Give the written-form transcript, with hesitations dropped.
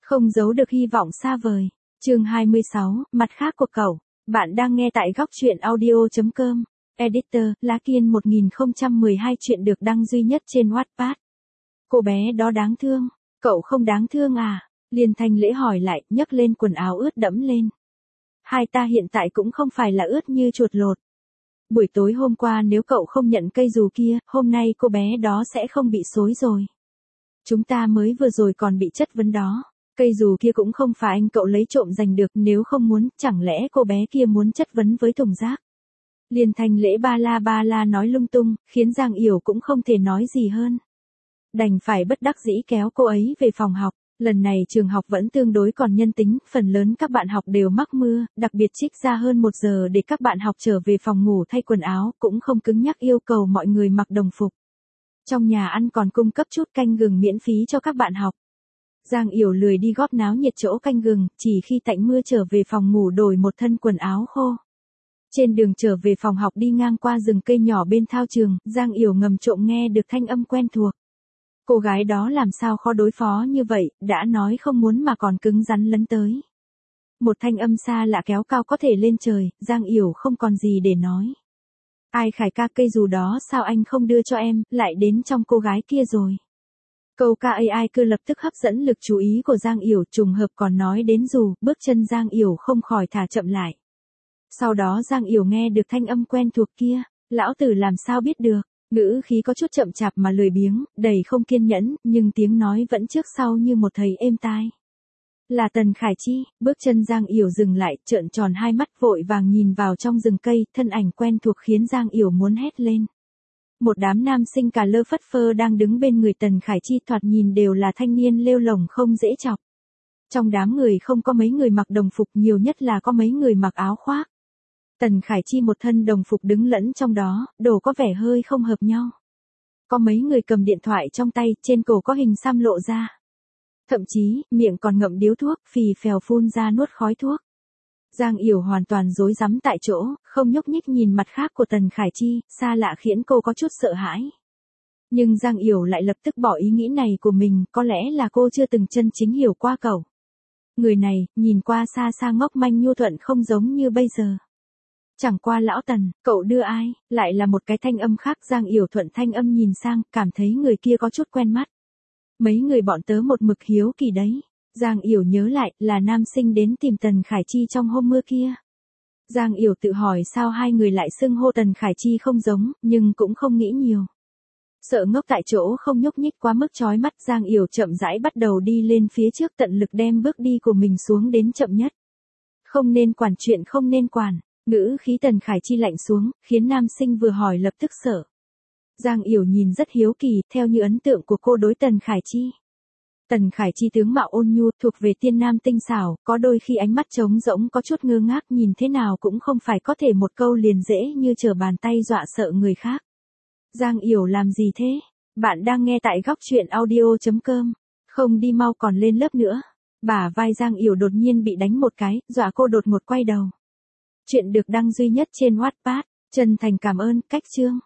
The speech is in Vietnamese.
Không giấu được hy vọng xa vời. Chương 26, mặt khác của cậu. Bạn đang nghe tại góc truyện audio.com. Editor, Lá Kiên 1012 chuyện được đăng duy nhất trên Wattpad. Cô bé đó đáng thương. Cậu không đáng thương à? Liên Thanh Lễ hỏi lại, nhấc lên quần áo ướt đẫm lên. Hai ta hiện tại cũng không phải là ướt như chuột lột. Buổi tối hôm qua nếu cậu không nhận cây dù kia, hôm nay cô bé đó sẽ không bị xối rồi. Chúng ta mới vừa rồi còn bị chất vấn đó. Cây dù kia cũng không phải anh cậu lấy trộm giành được, nếu không muốn, chẳng lẽ cô bé kia muốn chất vấn với thùng rác. Liên Thanh Lễ ba la nói lung tung, khiến Giang Yểu cũng không thể nói gì hơn. Đành phải bất đắc dĩ kéo cô ấy về phòng học. Lần này trường học vẫn tương đối còn nhân tính, phần lớn các bạn học đều mắc mưa, đặc biệt trích ra hơn 1 giờ để các bạn học trở về phòng ngủ thay quần áo, cũng không cứng nhắc yêu cầu mọi người mặc đồng phục. Trong nhà ăn còn cung cấp chút canh gừng miễn phí cho các bạn học. Giang Yểu lười đi góp náo nhiệt chỗ canh gừng, chỉ khi tạnh mưa trở về phòng ngủ đổi một thân quần áo khô. Trên đường trở về phòng học đi ngang qua rừng cây nhỏ bên thao trường, Giang Yểu ngầm trộm nghe được thanh âm quen thuộc. Cô gái đó làm sao khó đối phó như vậy, đã nói không muốn mà còn cứng rắn lấn tới. Một thanh âm xa lạ kéo cao có thể lên trời, Giang Yểu không còn gì để nói. Ai Khải ca, cây dù đó sao anh không đưa cho em, lại đến trong cô gái kia rồi. Câu ca AI cứ lập tức hấp dẫn lực chú ý của Giang Yểu, trùng hợp còn nói đến dù, bước chân Giang Yểu không khỏi thả chậm lại. Sau đó Giang Yểu nghe được thanh âm quen thuộc kia, lão tử làm sao biết được, ngữ khí có chút chậm chạp mà lười biếng, đầy không kiên nhẫn, nhưng tiếng nói vẫn trước sau như một thầy êm tai. Là Tần Khải Chi. Bước chân Giang Yểu dừng lại, trợn tròn hai mắt vội vàng nhìn vào trong rừng cây, thân ảnh quen thuộc khiến Giang Yểu muốn hét lên. Một đám nam sinh cả lơ phất phơ đang đứng bên người Tần Khải Chi, thoạt nhìn đều là thanh niên lêu lổng không dễ chọc. Trong đám người không có mấy người mặc đồng phục, nhiều nhất là có mấy người mặc áo khoác. Tần Khải Chi một thân đồng phục đứng lẫn trong đó, đồ có vẻ hơi không hợp nhau. Có mấy người cầm điện thoại trong tay, trên cổ có hình xăm lộ ra. Thậm chí, miệng còn ngậm điếu thuốc, phì phèo phun ra nuốt khói thuốc. Giang Yểu hoàn toàn rối rắm tại chỗ, không nhúc nhích nhìn mặt khác của Tần Khải Chi, xa lạ khiến cô có chút sợ hãi. Nhưng Giang Yểu lại lập tức bỏ ý nghĩ này của mình, có lẽ là cô chưa từng chân chính hiểu qua cậu. Người này, nhìn qua xa xa ngốc manh nhu thuận không giống như bây giờ. Chẳng qua lão Tần, cậu đưa ai, lại là một cái thanh âm khác. Giang Yểu thuận thanh âm nhìn sang, cảm thấy người kia có chút quen mắt. Mấy người bọn tớ một mực hiếu kỳ đấy. Giang Yểu nhớ lại, là nam sinh đến tìm Tần Khải Chi trong hôm mưa kia. Giang Yểu tự hỏi sao hai người lại xưng hô Tần Khải Chi không giống, nhưng cũng không nghĩ nhiều. Sợ ngốc tại chỗ không nhúc nhích quá mức chói mắt, Giang Yểu chậm rãi bắt đầu đi lên phía trước, tận lực đem bước đi của mình xuống đến chậm nhất. Không nên quản chuyện không nên quản. Ngữ khí Tần Khải Chi lạnh xuống, khiến nam sinh vừa hỏi lập tức sợ. Giang Yểu nhìn rất hiếu kỳ, theo như ấn tượng của cô đối Tần Khải Chi. Tần Khải Chi tướng mạo ôn nhu, thuộc về tiên nam tinh xảo, có đôi khi ánh mắt trống rỗng có chút ngơ ngác, nhìn thế nào cũng không phải có thể một câu liền dễ như trở bàn tay dọa sợ người khác. Giang Yểu làm gì thế? Bạn đang nghe tại góc truyện audio.com. Không đi mau còn lên lớp nữa. Bả vai Giang Yểu đột nhiên bị đánh một cái, dọa cô đột ngột quay đầu. Chuyện được đăng duy nhất trên Wattpad. Chân thành cảm ơn. Cách chương.